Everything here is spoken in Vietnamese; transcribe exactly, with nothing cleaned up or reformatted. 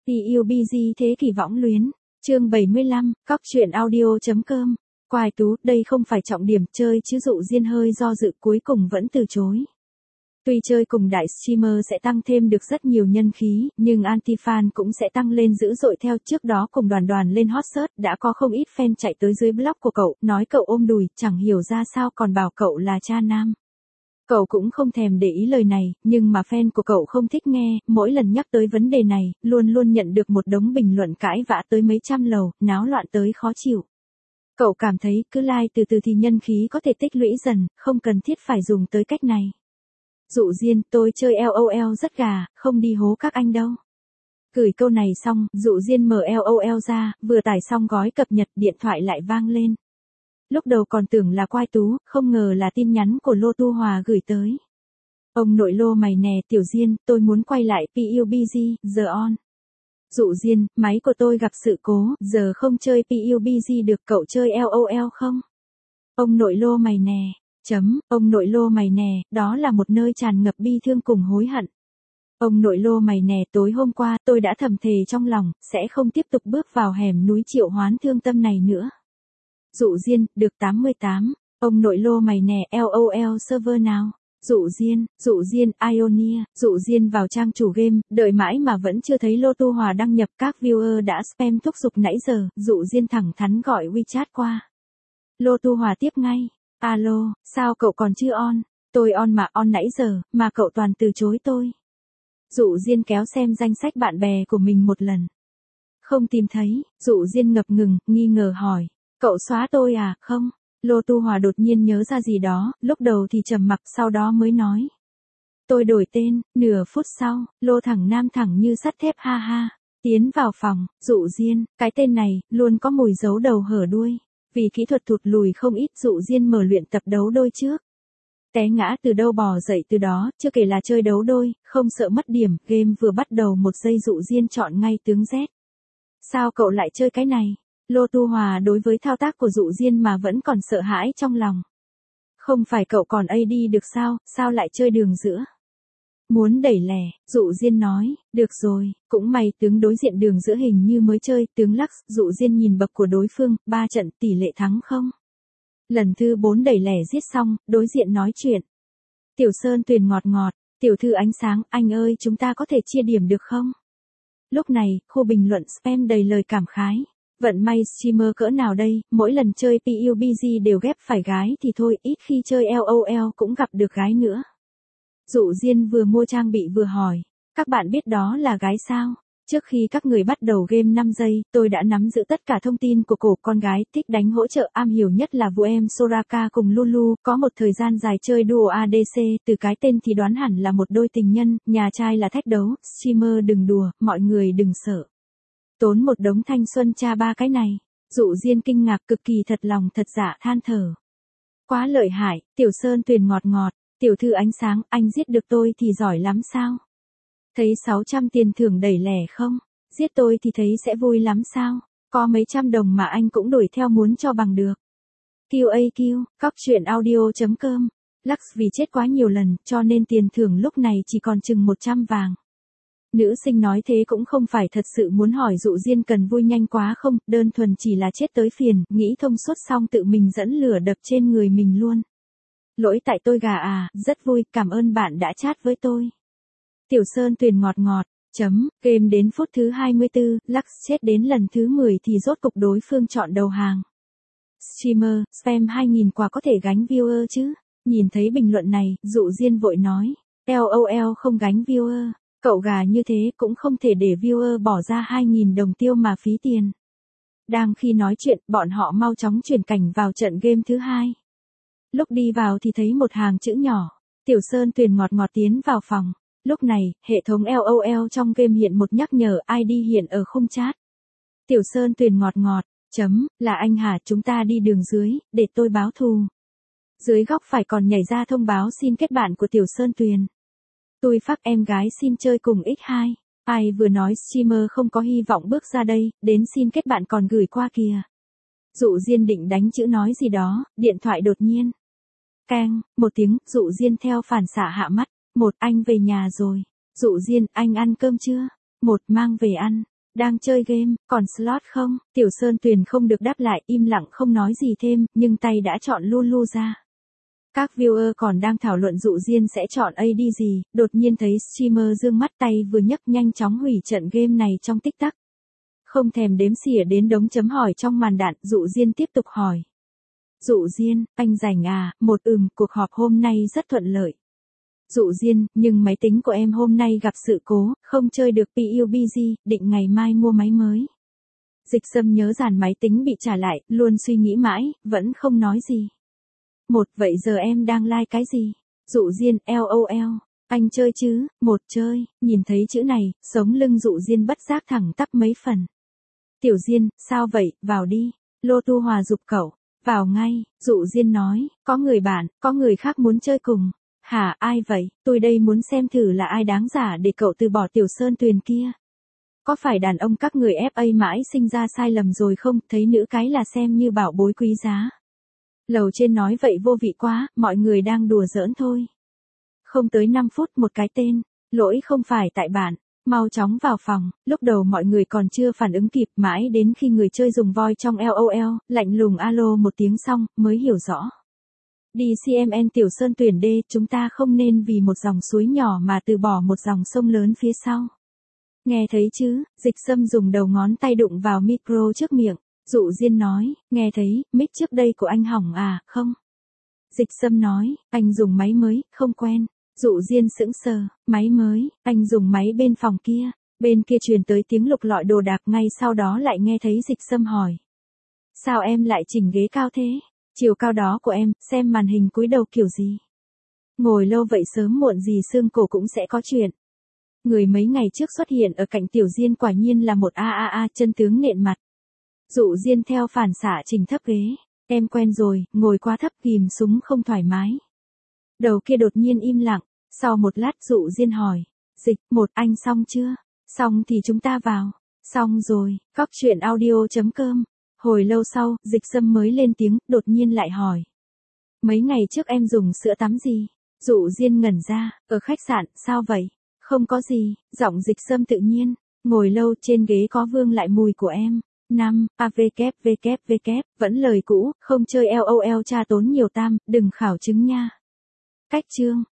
pê u bê giê thế kỷ võng luyến, chương bảy mươi lăm, cóc truyện audio.com. Quài Tú, đây không phải trọng điểm, chơi chứ Dụ Diên hơi do dự cuối cùng vẫn từ chối. Tuy chơi cùng đại streamer sẽ tăng thêm được rất nhiều nhân khí, nhưng anti-fan cũng sẽ tăng lên dữ dội theo. Trước đó cùng Đoàn Đoàn lên hot search đã có không ít fan chạy tới dưới blog của cậu, nói cậu ôm đùi, chẳng hiểu ra sao còn bảo cậu là cha nam. Cậu cũng không thèm để ý lời này, nhưng mà fan của cậu không thích nghe, mỗi lần nhắc tới vấn đề này, luôn luôn nhận được một đống bình luận cãi vã tới mấy trăm lầu, náo loạn tới khó chịu. Cậu cảm thấy cứ like từ từ thì nhân khí có thể tích lũy dần, không cần thiết phải dùng tới cách này. Dụ Diên, tôi chơi LOL rất gà, không đi hố các anh đâu. Gửi câu này xong, Dụ Diên mở LOL ra, vừa tải xong gói cập nhật, điện thoại lại vang lên. Lúc đầu còn tưởng là Quai Tú, không ngờ là tin nhắn của Lô Tu Hòa gửi tới. Ông nội Lô mày nè, Tiểu Diên, tôi muốn quay lại pê u bê giê, giờ on. Dụ Diên, máy của tôi gặp sự cố, giờ không chơi pê u bê giê được, cậu chơi LOL không? Ông nội Lô mày nè, chấm, ông nội Lô mày nè, đó là một nơi tràn ngập bi thương cùng hối hận. Ông nội Lô mày nè, tối hôm qua tôi đã thầm thề trong lòng, sẽ không tiếp tục bước vào hẻm núi triệu hoán thương tâm này nữa. Dụ Diên, được tám mươi tám, ông nội Lô mày nè, LOL server nào? Dụ Diên, Dụ Diên, Ionia, Dụ Diên vào trang chủ game, đợi mãi mà vẫn chưa thấy Lô Tu Hòa đăng nhập, các viewer đã spam thúc giục nãy giờ, Dụ Diên thẳng thắn gọi WeChat qua. Lô Tu Hòa tiếp ngay, alo, sao cậu còn chưa on? Tôi on mà, on nãy giờ, mà cậu toàn từ chối tôi. Dụ Diên kéo xem danh sách bạn bè của mình một lần. Không tìm thấy, Dụ Diên ngập ngừng, nghi ngờ hỏi. Cậu xóa tôi à, không? Lô Tu Hòa đột nhiên nhớ ra gì đó, lúc đầu thì trầm mặc sau đó mới nói. Tôi đổi tên, nửa phút sau, Lô thẳng nam thẳng như sắt thép ha ha. Tiến vào phòng, Dụ Diên, cái tên này, luôn có mùi giấu đầu hở đuôi. Vì kỹ thuật thụt lùi không ít, Dụ Diên mở luyện tập đấu đôi trước. Té ngã từ đâu bò dậy từ đó, chưa kể là chơi đấu đôi, không sợ mất điểm, game vừa bắt đầu một giây Dụ Diên chọn ngay tướng Z. Sao cậu lại chơi cái này? Lô Tu Hòa đối với thao tác của Dụ Diên mà vẫn còn sợ hãi trong lòng. Không phải cậu còn a đê được sao, sao lại chơi đường giữa? Muốn đẩy lẻ, Dụ Diên nói, được rồi, cũng may tướng đối diện đường giữa hình như mới chơi, tướng Lux, Dụ Diên nhìn bậc của đối phương, ba trận tỷ lệ thắng không? Lần thứ bốn đẩy lẻ giết xong, đối diện nói chuyện. Tiểu Sơn Tuyền ngọt ngọt, tiểu thư ánh sáng, anh ơi chúng ta có thể chia điểm được không? Lúc này, khu bình luận spam đầy lời cảm khái. Vận may streamer cỡ nào đây, mỗi lần chơi pê u bê giê đều ghép phải gái thì thôi, ít khi chơi LOL cũng gặp được gái nữa. Dụ Diên vừa mua trang bị vừa hỏi, các bạn biết đó là gái sao? Trước khi các người bắt đầu game năm giây, tôi đã nắm giữ tất cả thông tin của cổ con gái, thích đánh hỗ trợ, am hiểu nhất là vụ em Soraka cùng Lulu, có một thời gian dài chơi duo a đê xê, từ cái tên thì đoán hẳn là một đôi tình nhân, nhà trai là thách đấu, streamer đừng đùa, mọi người đừng sợ. Tốn một đống thanh xuân cha ba cái này. Dụ Diên kinh ngạc cực kỳ thật lòng thật dạ than thở. Quá lợi hại, Tiểu Sơn Tuyền ngọt ngọt, tiểu thư ánh sáng, anh giết được tôi thì giỏi lắm sao? Thấy sáu trăm tiền thưởng đẩy lẻ không? Giết tôi thì thấy sẽ vui lắm sao? Có mấy trăm đồng mà anh cũng đuổi theo muốn cho bằng được. quy a quy, cóc truyện audio.com. Lux vì chết quá nhiều lần, cho nên tiền thưởng lúc này chỉ còn chừng một trăm vàng. Nữ sinh nói thế cũng không phải thật sự muốn hỏi Dụ Diên cần vui nhanh quá không, đơn thuần chỉ là chết tới phiền, nghĩ thông suốt xong tự mình dẫn lửa đập trên người mình luôn. Lỗi tại tôi gà à, rất vui, cảm ơn bạn đã chat với tôi. Tiểu Sơn Tuyền ngọt ngọt, chấm, game đến phút thứ hai mươi tư, Lux chết đến lần thứ mười thì rốt cục đối phương chọn đầu hàng. Streamer, spam hai nghìn quả có thể gánh viewer chứ? Nhìn thấy bình luận này, Dụ Diên vội nói, LOL không gánh viewer. Cậu gà như thế cũng không thể để viewer bỏ ra hai nghìn đồng tiêu mà phí tiền. Đang khi nói chuyện, bọn họ mau chóng chuyển cảnh vào trận game thứ hai. Lúc đi vào thì thấy một hàng chữ nhỏ. Tiểu Sơn Tuyền ngọt ngọt tiến vào phòng. Lúc này, hệ thống LOL trong game hiện một nhắc nhở i đê hiện ở khung chat. Tiểu Sơn Tuyền ngọt ngọt, chấm, là anh hả, chúng ta đi đường dưới, để tôi báo thù. Dưới góc phải còn nhảy ra thông báo xin kết bạn của Tiểu Sơn Tuyền. Tôi phát em gái xin chơi cùng ích hai. Ai vừa nói streamer không có hy vọng bước ra đây, đến xin kết bạn còn gửi qua kìa. Dụ Diên định đánh chữ nói gì đó, điện thoại đột nhiên. Keng, một tiếng, Dụ Diên theo phản xạ hạ mắt. Một, anh về nhà rồi. Dụ Diên, anh ăn cơm chưa? Một, mang về ăn. Đang chơi game, còn slot không? Tiểu Sơn Tuyền không được đáp lại, im lặng không nói gì thêm, nhưng tay đã chọn Lulu ra. Các viewer còn đang thảo luận Dụ Diên sẽ chọn a đê gì, đột nhiên thấy streamer dương mắt tay vừa nhấc nhanh chóng hủy trận game này trong tích tắc. Không thèm đếm xỉa đến đống chấm hỏi trong màn đạn, Dụ Diên tiếp tục hỏi. Dụ Diên, anh rảnh à? Một ừm, cuộc họp hôm nay rất thuận lợi. Dụ Diên, nhưng máy tính của em hôm nay gặp sự cố, không chơi được pê u bê giê, định ngày mai mua máy mới. Dịch Sâm nhớ dàn máy tính bị trả lại, luôn suy nghĩ mãi, vẫn không nói gì. Một, vậy giờ em đang like cái gì? Dụ Diên, lol. Anh chơi chứ? Một chơi, nhìn thấy chữ này, sống lưng Dụ Diên bất giác thẳng tắp mấy phần. Tiểu Diên, sao vậy, vào đi. Lô Tu Hòa giục cậu. Vào ngay, Dụ Diên nói, có người bạn, có người khác muốn chơi cùng. Hả, ai vậy? Tôi đây muốn xem thử là ai đáng giả để cậu từ bỏ Tiểu Sơn Tuyền kia. Có phải đàn ông các người ép a mãi sinh ra sai lầm rồi không? Thấy nữ cái là xem như bảo bối quý giá. Lầu trên nói vậy vô vị quá, mọi người đang đùa giỡn thôi. Không tới năm phút một cái tên, lỗi không phải tại bạn, mau chóng vào phòng, lúc đầu mọi người còn chưa phản ứng kịp mãi đến khi người chơi dùng voi trong lol, lạnh lùng alo một tiếng xong, mới hiểu rõ. Đi xê em en Tiểu Sơn Tuyền đê, chúng ta không nên vì một dòng suối nhỏ mà từ bỏ một dòng sông lớn phía sau. Nghe thấy chứ? Dịch Sâm dùng đầu ngón tay đụng vào micro trước miệng. Dụ Diên nói, nghe thấy, mic trước đây của anh hỏng à, không? Dịch Sâm nói, anh dùng máy mới, không quen. Dụ Diên sững sờ, máy mới, anh dùng máy bên phòng kia. Bên kia truyền tới tiếng lục lọi đồ đạc, ngay sau đó lại nghe thấy Dịch Sâm hỏi. Sao em lại chỉnh ghế cao thế? Chiều cao đó của em, xem màn hình cúi đầu kiểu gì? Ngồi lâu vậy sớm muộn gì xương cổ cũng sẽ có chuyện. Người mấy ngày trước xuất hiện ở cạnh Tiểu Diên quả nhiên là một a a a chân tướng nện mặt. Dụ Diên theo phản xạ chỉnh thấp ghế. Em quen rồi, ngồi quá thấp ghim súng không thoải mái. Đầu kia đột nhiên im lặng. Sau một lát Dụ Diên hỏi. Dịch, một anh xong chưa? Xong thì chúng ta vào. Xong rồi, cóc truyện audio chấm com. Hồi lâu sau, Dịch Sâm mới lên tiếng, đột nhiên lại hỏi. Mấy ngày trước em dùng sữa tắm gì? Dụ Diên ngẩn ra, ở khách sạn, sao vậy? Không có gì, giọng Dịch Sâm tự nhiên. Ngồi lâu trên ghế có vương lại mùi của em. Năm, avkwvk, vẫn lời cũ, không chơi lol tra tốn nhiều tam, đừng khảo chứng nha. Cách chương.